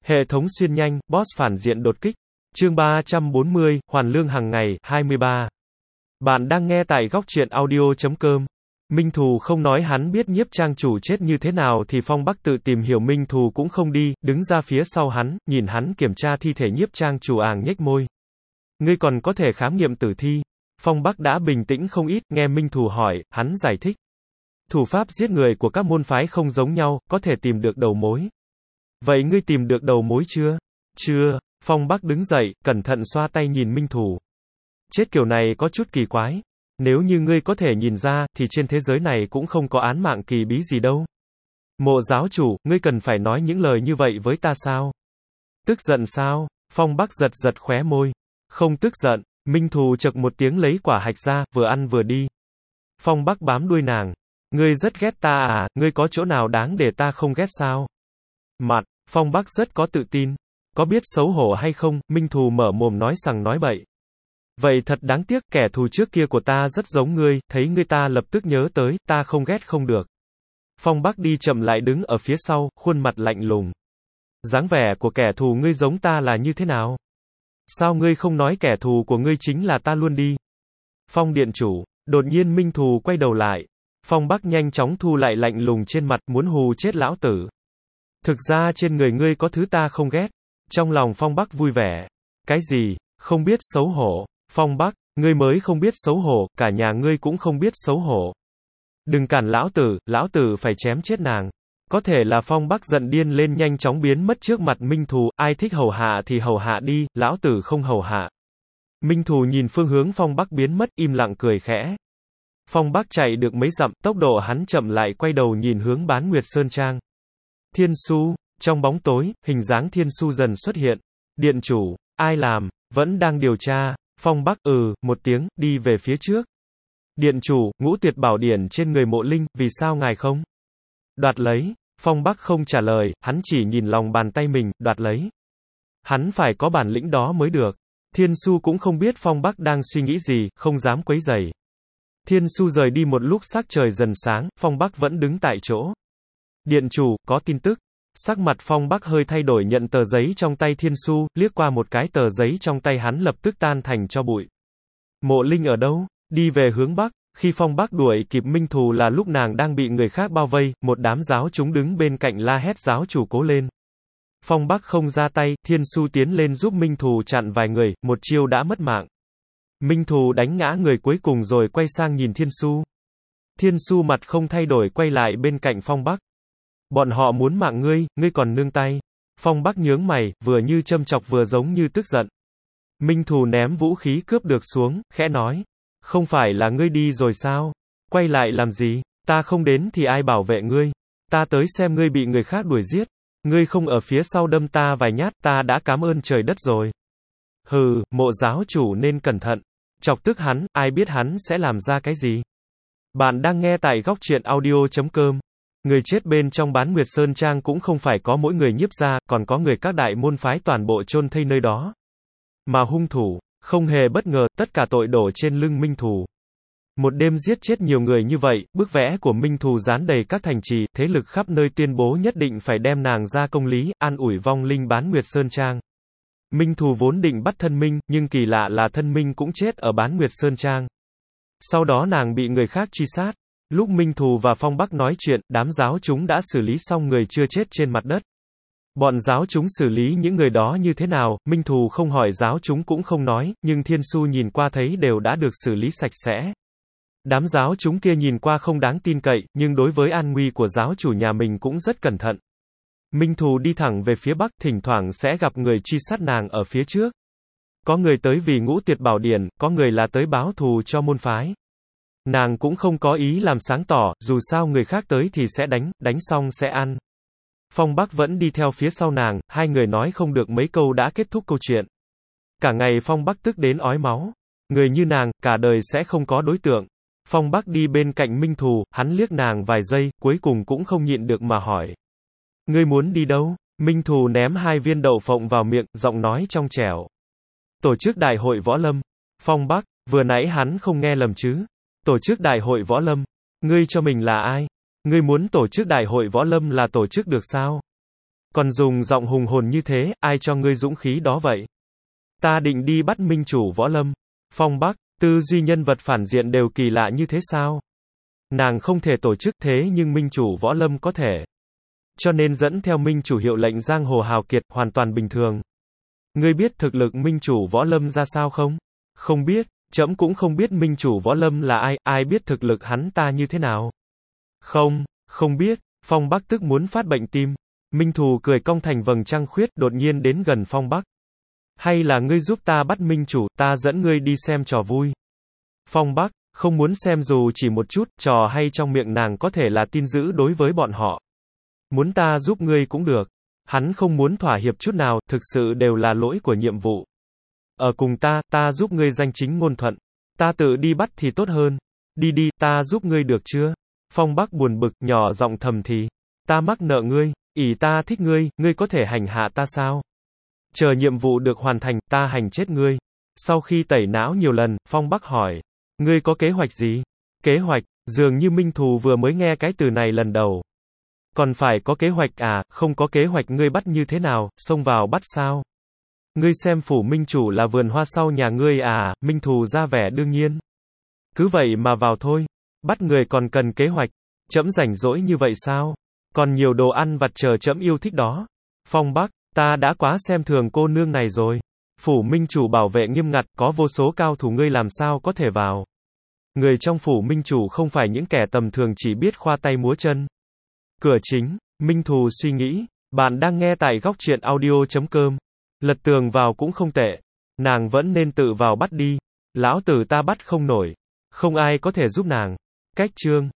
Hệ thống xuyên nhanh, boss phản diện đột kích. Chương 340, hoàn lương hàng ngày, 23. Bạn đang nghe tại góc truyện audio.com. Minh Thù không nói hắn biết nhiếp trang chủ chết như thế nào thì Phong Bắc tự tìm hiểu. Minh Thù cũng không đi, đứng ra phía sau hắn, nhìn hắn kiểm tra thi thể nhiếp trang chủ, nhếch môi. Ngươi còn có thể khám nghiệm tử thi. Phong Bắc đã bình tĩnh không ít, nghe Minh Thù hỏi, hắn giải thích. Thủ pháp giết người của các môn phái không giống nhau, có thể tìm được đầu mối. Vậy ngươi tìm được đầu mối chưa? Chưa. Phong Bắc đứng dậy, cẩn thận xoa tay nhìn Minh Thù. Chết kiểu này có chút kỳ quái. Nếu như ngươi có thể nhìn ra, thì trên thế giới này cũng không có án mạng kỳ bí gì đâu. Mộ giáo chủ, ngươi cần phải nói những lời như vậy với ta sao? Tức giận sao? Phong Bắc giật giật khóe môi. Không tức giận. Minh Thù chậc một tiếng lấy quả hạch ra, vừa ăn vừa đi. Phong Bắc bám đuôi nàng. Ngươi rất ghét ta à, ngươi có chỗ nào đáng để ta không ghét sao? Mặt, Phong Bắc rất có tự tin. Có biết xấu hổ hay không? Minh Thù mở mồm nói sằng nói bậy. Vậy thật đáng tiếc, kẻ thù trước kia của ta rất giống ngươi, thấy ngươi ta lập tức nhớ tới, ta không ghét không được. Phong Bắc đi chậm lại đứng ở phía sau, khuôn mặt lạnh lùng. Dáng vẻ của kẻ thù ngươi giống ta là như thế nào? Sao ngươi không nói kẻ thù của ngươi chính là ta luôn đi? Phong điện chủ, đột nhiên Minh Thù quay đầu lại. Phong Bắc nhanh chóng thu lại lạnh lùng trên mặt, muốn hù chết lão tử. Thực ra trên người ngươi có thứ ta không ghét. Trong lòng Phong Bắc vui vẻ. Cái gì? Không biết xấu hổ. Phong Bắc, ngươi mới không biết xấu hổ, cả nhà ngươi cũng không biết xấu hổ. Đừng cản lão tử phải chém chết nàng. Có thể là Phong Bắc giận điên lên, nhanh chóng biến mất trước mặt Minh Thù, ai thích hầu hạ thì hầu hạ đi, lão tử không hầu hạ. Minh Thù nhìn phương hướng Phong Bắc biến mất, im lặng cười khẽ. Phong Bắc chạy được mấy dặm, tốc độ hắn chậm lại, quay đầu nhìn hướng Bán Nguyệt Sơn Trang. Thiên Su, trong bóng tối, hình dáng Thiên Su dần xuất hiện. Điện chủ, ai làm, vẫn đang điều tra. Phong Bắc, một tiếng, đi về phía trước. Điện chủ, Ngũ Tuyệt Bảo Điển trên người Mộ Linh, vì sao ngài không đoạt lấy? Phong Bắc không trả lời, hắn chỉ nhìn lòng bàn tay mình, đoạt lấy. Hắn phải có bản lĩnh đó mới được. Thiên Su cũng không biết Phong Bắc đang suy nghĩ gì, không dám quấy rầy. Thiên Su rời đi một lúc sắc trời dần sáng, Phong Bắc vẫn đứng tại chỗ. Điện chủ, có tin tức. Sắc mặt Phong Bắc hơi thay đổi, nhận tờ giấy trong tay Thiên Su, liếc qua một cái, tờ giấy trong tay hắn lập tức tan thành tro bụi. Mộ Linh ở đâu? Đi về hướng Bắc. Khi Phong Bắc đuổi kịp Minh Thù là lúc nàng đang bị người khác bao vây, một đám giáo chúng đứng bên cạnh la hét giáo chủ cố lên. Phong Bắc không ra tay, Thiên Su tiến lên giúp Minh Thù chặn vài người, một chiêu đã mất mạng. Minh Thù đánh ngã người cuối cùng rồi quay sang nhìn Thiên Su. Thiên Su mặt không thay đổi quay lại bên cạnh Phong Bắc. Bọn họ muốn mạng ngươi, ngươi còn nương tay. Phong Bắc nhướng mày, vừa như châm chọc vừa giống như tức giận. Minh Thù ném vũ khí cướp được xuống, khẽ nói. Không phải là ngươi đi rồi sao? Quay lại làm gì? Ta không đến thì ai bảo vệ ngươi? Ta tới xem ngươi bị người khác đuổi giết. Ngươi không ở phía sau đâm ta vài nhát, ta đã cảm ơn trời đất rồi. Hừ, Mộ giáo chủ nên cẩn thận. Chọc tức hắn, ai biết hắn sẽ làm ra cái gì? Bạn đang nghe tại góc truyện audio.com. Người chết bên trong Bán Nguyệt Sơn Trang cũng không phải có mỗi người nhiếp gia, còn có người các đại môn phái toàn bộ chôn thây nơi đó. Mà hung thủ, không hề bất ngờ, tất cả tội đổ trên lưng Minh Thù. Một đêm giết chết nhiều người như vậy, bức vẽ của Minh Thù dán đầy các thành trì, thế lực khắp nơi tuyên bố nhất định phải đem nàng ra công lý, an ủi vong linh Bán Nguyệt Sơn Trang. Minh Thù vốn định bắt thân Minh, nhưng kỳ lạ là thân Minh cũng chết ở Bán Nguyệt Sơn Trang. Sau đó nàng bị người khác truy sát. Lúc Minh Thù và Phong Bắc nói chuyện, đám giáo chúng đã xử lý xong người chưa chết trên mặt đất. Bọn giáo chúng xử lý những người đó như thế nào, Minh Thù không hỏi, giáo chúng cũng không nói, nhưng Thiên Su nhìn qua thấy đều đã được xử lý sạch sẽ. Đám giáo chúng kia nhìn qua không đáng tin cậy, nhưng đối với an nguy của giáo chủ nhà mình cũng rất cẩn thận. Minh Thù đi thẳng về phía Bắc, thỉnh thoảng sẽ gặp người truy sát nàng ở phía trước. Có người tới vì Ngũ Tuyệt Bảo Điển, có người là tới báo thù cho môn phái. Nàng cũng không có ý làm sáng tỏ, dù sao người khác tới thì sẽ đánh xong sẽ ăn. Phong Bắc vẫn đi theo phía sau nàng, hai người nói không được mấy câu đã kết thúc câu chuyện. Cả ngày Phong Bắc tức đến ói máu. Người như nàng, cả đời sẽ không có đối tượng. Phong Bắc đi bên cạnh Minh Thù, hắn liếc nàng vài giây, cuối cùng cũng không nhịn được mà hỏi. Ngươi muốn đi đâu? Minh Thù ném 2 viên đậu phộng vào miệng, giọng nói trong trẻo. Tổ chức đại hội võ lâm. Phong Bắc, vừa nãy hắn không nghe lầm chứ? Tổ chức đại hội võ lâm. Ngươi cho mình là ai? Ngươi muốn tổ chức đại hội võ lâm là tổ chức được sao? Còn dùng giọng hùng hồn như thế, ai cho ngươi dũng khí đó vậy? Ta định đi bắt minh chủ võ lâm. Phong Bắc, tư duy nhân vật phản diện đều kỳ lạ như thế sao? Nàng không thể tổ chức thế nhưng minh chủ võ lâm có thể. Cho nên dẫn theo minh chủ hiệu lệnh giang hồ hào kiệt, hoàn toàn bình thường. Ngươi biết thực lực minh chủ võ lâm ra sao không? Không biết, trẫm cũng không biết minh chủ võ lâm là ai, ai biết thực lực hắn ta như thế nào? Không biết, Phong Bắc tức muốn phát bệnh tim. Minh Thù cười cong thành vầng trăng khuyết, đột nhiên đến gần Phong Bắc. Hay là ngươi giúp ta bắt minh chủ, ta dẫn ngươi đi xem trò vui. Phong Bắc, không muốn xem dù chỉ một chút, trò hay trong miệng nàng có thể là tin dữ đối với bọn họ. Muốn ta giúp ngươi cũng được. Hắn không muốn thỏa hiệp chút nào, thực sự đều là lỗi của nhiệm vụ. Ở cùng ta giúp ngươi danh chính ngôn thuận. Ta tự đi bắt thì tốt hơn. Đi đi, ta giúp ngươi được chưa? Phong Bắc buồn bực, nhỏ giọng thầm thì. Ta mắc nợ ngươi, ta thích ngươi, ngươi có thể hành hạ ta sao? Chờ nhiệm vụ được hoàn thành, ta hành chết ngươi. Sau khi tẩy não nhiều lần, Phong Bắc hỏi. Ngươi có kế hoạch gì? Kế hoạch, dường như Minh Thù vừa mới nghe cái từ này lần đầu. Còn phải có kế hoạch à, không có kế hoạch ngươi bắt như thế nào, xông vào bắt sao? Ngươi xem phủ minh chủ là vườn hoa sau nhà ngươi à, Minh Thù ra vẻ đương nhiên. Cứ vậy mà vào thôi. Bắt người còn cần kế hoạch. Trẫm rảnh rỗi như vậy sao? Còn nhiều đồ ăn vặt chờ trẫm yêu thích đó. Phong Bắc, ta đã quá xem thường cô nương này rồi. Phủ minh chủ bảo vệ nghiêm ngặt, có vô số cao thủ, ngươi làm sao có thể vào. Người trong phủ minh chủ không phải những kẻ tầm thường chỉ biết khoa tay múa chân. Cửa chính, Minh Thù suy nghĩ. Bạn đang nghe tại góc truyện audio.com. Lật tường vào cũng không tệ. Nàng vẫn nên tự vào bắt đi. Lão tử ta bắt không nổi. Không ai có thể giúp nàng. Cách chương.